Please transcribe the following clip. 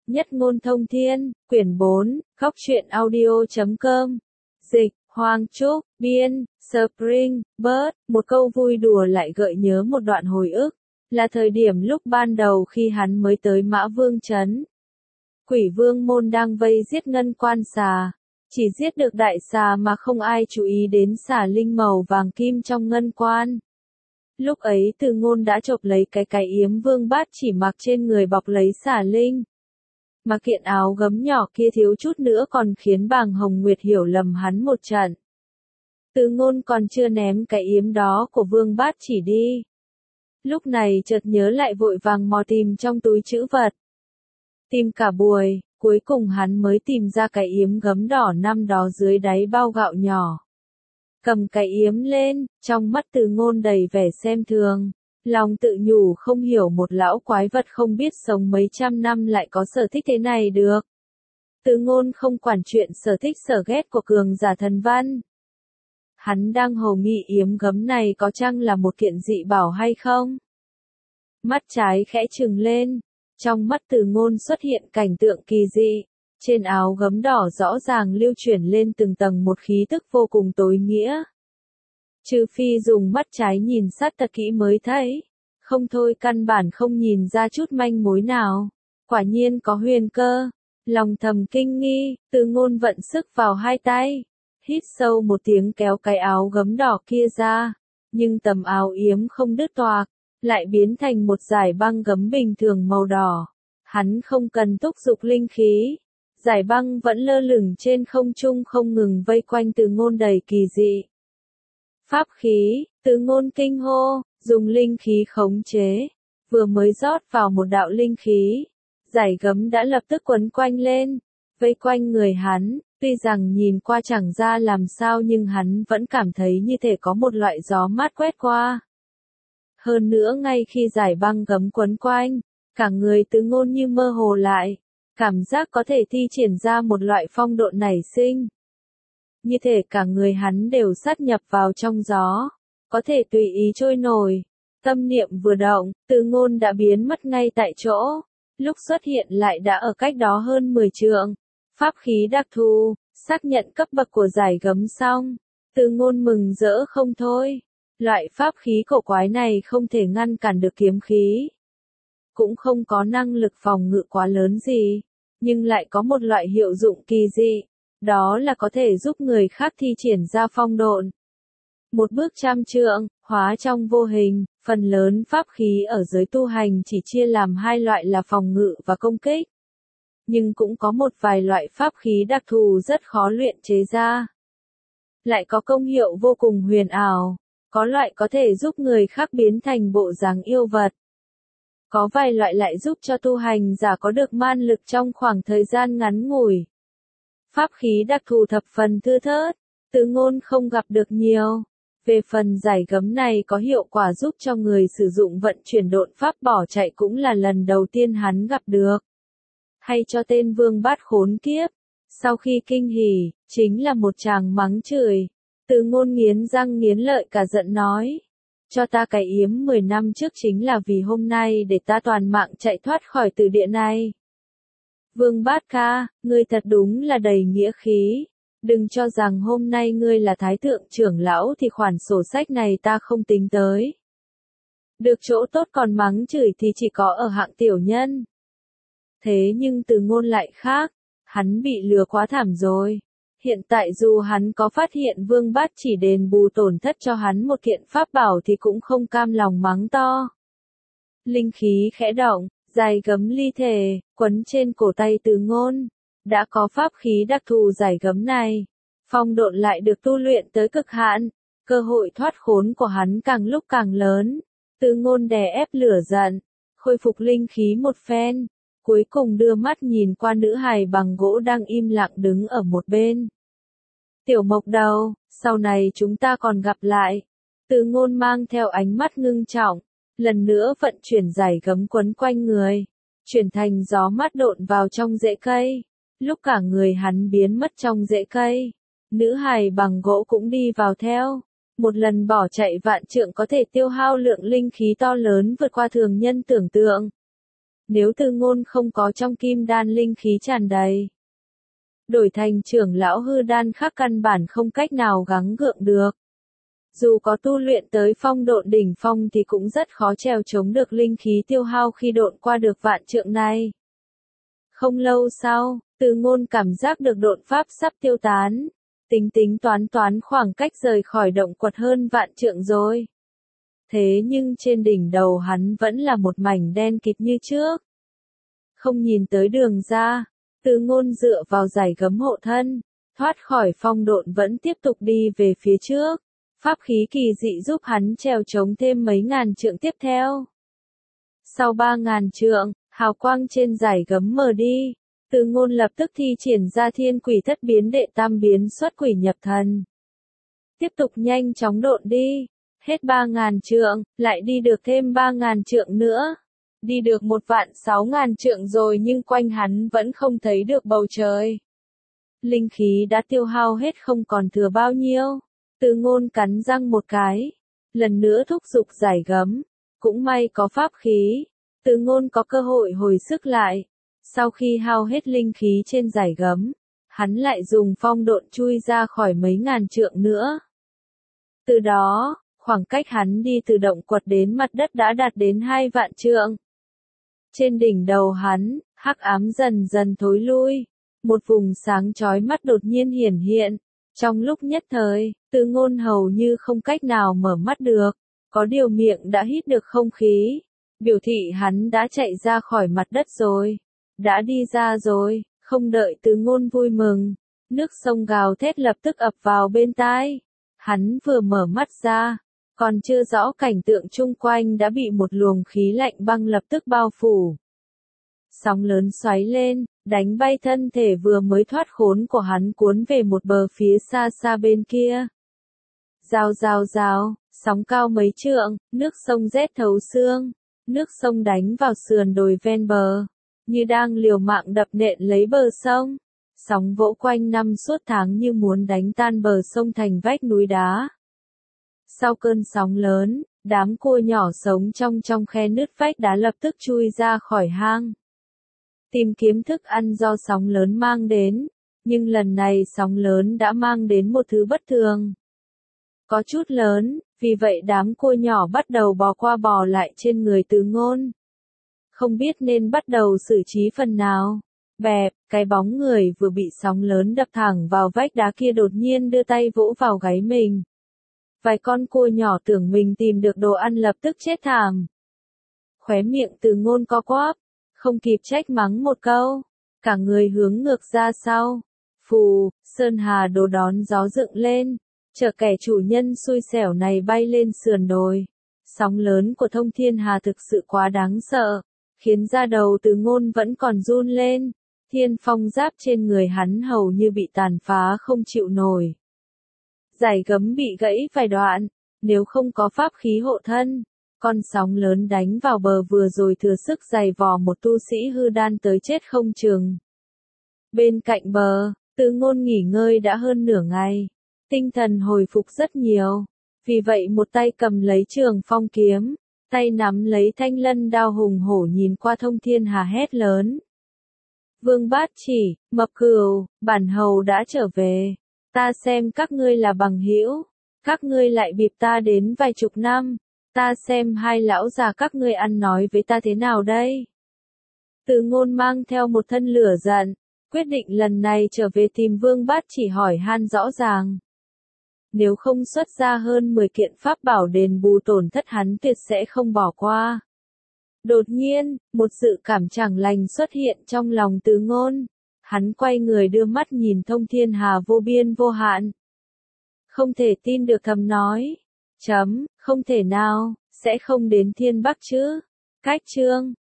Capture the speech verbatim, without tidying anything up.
Nhất ngôn thông thiên, quyển bốn, góc truyện audio chấm com. Dịch, Hoàng Trúc, biên, Spring, Bird, một câu vui đùa lại gợi nhớ một đoạn hồi ức, là thời điểm lúc ban đầu khi hắn mới tới Mã Vương Trấn. Quỷ Vương môn đang vây giết ngân quan xà, chỉ giết được đại xà mà không ai chú ý đến xà linh màu vàng kim trong ngân quan. Lúc ấy Từ Ngôn đã chộp lấy cái cái yếm Vương Bát chỉ mặc trên người bọc lấy xà linh. Mà kiện áo gấm nhỏ kia thiếu chút nữa còn khiến Bàng Hồng Nguyệt hiểu lầm hắn một trận. Từ Ngôn còn chưa ném cái yếm đó của Vương Bát chỉ đi. Lúc này chợt nhớ lại vội vàng mò tìm trong túi trữ vật. Tìm cả buổi, cuối cùng hắn mới tìm ra cái yếm gấm đỏ năm đó dưới đáy bao gạo nhỏ. Cầm cái yếm lên, trong mắt Từ Ngôn đầy vẻ xem thường. Lòng tự nhủ không hiểu một lão quái vật không biết sống mấy trăm năm lại có sở thích thế này được. Từ Ngôn không quản chuyện sở thích sở ghét của cường giả thần văn. Hắn đang hồ nghi yếm gấm này có chăng là một kiện dị bảo hay không? Mắt trái khẽ trừng lên, trong mắt Từ Ngôn xuất hiện cảnh tượng kỳ dị. Trên áo gấm đỏ rõ ràng lưu chuyển lên từng tầng một khí tức vô cùng tối nghĩa. Trừ phi dùng mắt trái nhìn sát thật kỹ mới thấy, không thôi căn bản không nhìn ra chút manh mối nào. Quả nhiên có huyền cơ, lòng thầm kinh nghi, Từ Ngôn vận sức vào hai tay, hít sâu một tiếng kéo cái áo gấm đỏ kia ra, nhưng tấm áo yếm không đứt toạc, lại biến thành một dải băng gấm bình thường màu đỏ. Hắn không cần thúc giục linh khí, dải băng vẫn lơ lửng trên không trung không ngừng vây quanh Từ Ngôn đầy kỳ dị. Pháp khí, Từ Ngôn kinh hô, dùng linh khí khống chế, vừa mới rót vào một đạo linh khí, dải gấm đã lập tức quấn quanh lên, vây quanh người hắn, tuy rằng nhìn qua chẳng ra làm sao nhưng hắn vẫn cảm thấy như thể có một loại gió mát quét qua. Hơn nữa ngay khi dải băng gấm quấn quanh, cả người Từ Ngôn như mơ hồ lại, cảm giác có thể thi triển ra một loại phong độ nảy sinh. Như thể cả người hắn đều sát nhập vào trong gió, có thể tùy ý trôi nổi. Tâm niệm vừa động, Từ Ngôn đã biến mất ngay tại chỗ, lúc xuất hiện lại đã ở cách đó hơn mười trượng. Pháp khí đặc thù, xác nhận cấp bậc của dải gấm xong, Từ Ngôn mừng rỡ không thôi. Loại pháp khí cổ quái này không thể ngăn cản được kiếm khí, cũng không có năng lực phòng ngự quá lớn gì, nhưng lại có một loại hiệu dụng kỳ dị. Đó là có thể giúp người khác thi triển ra phong độn. Một bước trăm trượng, hóa trong vô hình, phần lớn pháp khí ở giới tu hành chỉ chia làm hai loại là phòng ngự và công kích. Nhưng cũng có một vài loại pháp khí đặc thù rất khó luyện chế ra. Lại có công hiệu vô cùng huyền ảo, có loại có thể giúp người khác biến thành bộ dáng yêu vật. Có vài loại lại giúp cho tu hành giả có được man lực trong khoảng thời gian ngắn ngủi. Pháp khí đặc thù thập phần thưa thớt, Từ Ngôn không gặp được nhiều. Về phần dải gấm này có hiệu quả giúp cho người sử dụng vận chuyển độn pháp bỏ chạy cũng là lần đầu tiên hắn gặp được. Hay cho tên Vương Bát khốn kiếp, sau khi kinh hỉ, chính là một tràng mắng chửi. Từ Ngôn nghiến răng nghiến lợi cả giận nói, cho ta cái yếm mười năm trước chính là vì hôm nay để ta toàn mạng chạy thoát khỏi từ địa này. Vương Bát ca, ngươi thật đúng là đầy nghĩa khí. Đừng cho rằng hôm nay ngươi là thái thượng trưởng lão thì khoản sổ sách này ta không tính tới. Được chỗ tốt còn mắng chửi thì chỉ có ở hạng tiểu nhân. Thế nhưng Từ Ngôn lại khác, hắn bị lừa quá thảm rồi. Hiện tại dù hắn có phát hiện Vương Bát chỉ đền bù tổn thất cho hắn một kiện pháp bảo thì cũng không cam lòng mắng to. Linh khí khẽ động, dải gấm ly thể, quấn trên cổ tay Từ Ngôn. Đã có pháp khí đặc thù dải gấm này, phong độn lại được tu luyện tới cực hạn, cơ hội thoát khốn của hắn càng lúc càng lớn. Từ Ngôn đè ép lửa giận, khôi phục linh khí một phen, cuối cùng đưa mắt nhìn qua nữ hài bằng gỗ đang im lặng đứng ở một bên. Tiểu Mộc Đầu, sau này chúng ta còn gặp lại. Từ Ngôn mang theo ánh mắt ngưng trọng, lần nữa vận chuyển dải gấm quấn quanh người, chuyển thành gió mát độn vào trong rễ cây. Lúc cả người hắn biến mất trong rễ cây, nữ hài bằng gỗ cũng đi vào theo. Một lần bỏ chạy vạn trượng có thể tiêu hao lượng linh khí to lớn vượt qua thường nhân tưởng tượng. Nếu Từ Ngôn không có trong kim đan linh khí tràn đầy, đổi thành trưởng lão hư đan khác căn bản không cách nào gắng gượng được. Dù có tu luyện tới phong độn đỉnh phong thì cũng rất khó trèo chống được linh khí tiêu hao khi độn qua được vạn trượng này. Không lâu sau, Từ Ngôn cảm giác được độn pháp sắp tiêu tán. Tính tính toán toán khoảng cách rời khỏi động quật hơn vạn trượng rồi. Thế nhưng trên đỉnh đầu hắn vẫn là một mảnh đen kịt như trước. Không nhìn tới đường ra, Từ Ngôn dựa vào dải gấm hộ thân, thoát khỏi phong độn vẫn tiếp tục đi về phía trước. Pháp khí kỳ dị giúp hắn trèo chống thêm mấy ngàn trượng tiếp theo. Sau ba ngàn trượng, hào quang trên dải gấm mờ đi. Từ Ngôn lập tức thi triển ra thiên quỷ thất biến đệ tam biến xuất quỷ nhập thần. Tiếp tục nhanh chóng độn đi. Hết ba ngàn trượng, lại đi được thêm ba ngàn trượng nữa. Đi được một vạn sáu ngàn trượng rồi nhưng quanh hắn vẫn không thấy được bầu trời. Linh khí đã tiêu hao hết không còn thừa bao nhiêu. Từ Ngôn cắn răng một cái. Lần nữa thúc giục giải gấm. Cũng may có pháp khí. Từ Ngôn có cơ hội hồi sức lại. Sau khi hao hết linh khí trên dải gấm, hắn lại dùng phong độn chui ra khỏi mấy ngàn trượng nữa. Từ đó, khoảng cách hắn đi từ động quật đến mặt đất đã đạt đến hai vạn trượng. Trên đỉnh đầu hắn, hắc ám dần dần thối lui. Một vùng sáng chói mắt đột nhiên hiển hiện. Trong lúc nhất thời, Từ Ngôn hầu như không cách nào mở mắt được. Có điều miệng đã hít được không khí. Biểu thị hắn đã chạy ra khỏi mặt đất rồi. Đã đi ra rồi, không đợi Từ Ngôn vui mừng. Nước sông gào thét lập tức ập vào bên tai. Hắn vừa mở mắt ra, còn chưa rõ cảnh tượng chung quanh đã bị một luồng khí lạnh băng lập tức bao phủ. Sóng lớn xoáy lên, đánh bay thân thể vừa mới thoát khốn của hắn cuốn về một bờ phía xa xa bên kia. Rào rào rào, sóng cao mấy trượng, nước sông rét thấu xương. Nước sông đánh vào sườn đồi ven bờ, như đang liều mạng đập nện lấy bờ sông. Sóng vỗ quanh năm suốt tháng như muốn đánh tan bờ sông thành vách núi đá. Sau cơn sóng lớn, đám cua nhỏ sống trong trong khe nứt vách đá lập tức chui ra khỏi hang. Tìm kiếm thức ăn do sóng lớn mang đến, nhưng lần này sóng lớn đã mang đến một thứ bất thường. Có chút lớn, vì vậy đám cua nhỏ bắt đầu bò qua bò lại trên người Từ Ngôn. Không biết nên bắt đầu xử trí phần nào. Bẹp, cái bóng người vừa bị sóng lớn đập thẳng vào vách đá kia đột nhiên đưa tay vỗ vào gáy mình. Vài con cua nhỏ tưởng mình tìm được đồ ăn lập tức chết thảm. Khóe miệng Từ Ngôn co quắp, không kịp trách mắng một câu, cả người hướng ngược ra sau. Phù, sơn hà đồ đón gió dựng lên, chở kẻ chủ nhân xui xẻo này bay lên sườn đồi. Sóng lớn của thông thiên hà thực sự quá đáng sợ, khiến da đầu Từ Ngôn vẫn còn run lên. Thiên phong giáp trên người hắn hầu như bị tàn phá không chịu nổi. Dải gấm bị gãy vài đoạn, nếu không có pháp khí hộ thân, con sóng lớn đánh vào bờ vừa rồi thừa sức giày vò một tu sĩ hư đan tới chết không chừng. Bên cạnh bờ, Từ Ngôn nghỉ ngơi đã hơn nửa ngày, tinh thần hồi phục rất nhiều, vì vậy một tay cầm lấy trường phong kiếm, tay nắm lấy thanh lân đao hùng hổ nhìn qua thông thiên hà hét lớn. Vương Bát Chỉ, Mập Cừu, bản hầu đã trở về. Ta xem các ngươi là bằng hữu, các ngươi lại bịp ta đến vài chục năm, ta xem hai lão già các ngươi ăn nói với ta thế nào đây? Từ Ngôn mang theo một thân lửa giận, quyết định lần này trở về tìm Vương Bát Chỉ hỏi han rõ ràng. Nếu không xuất ra hơn mười kiện pháp bảo đền bù tổn thất hắn tuyệt sẽ không bỏ qua. Đột nhiên, một dự cảm chẳng lành xuất hiện trong lòng Từ Ngôn. Hắn quay người đưa mắt nhìn thông thiên hà vô biên vô hạn. Không thể tin được thầm nói. Chấm, không thể nào, sẽ không đến thiên bắc chứ. Cách chương.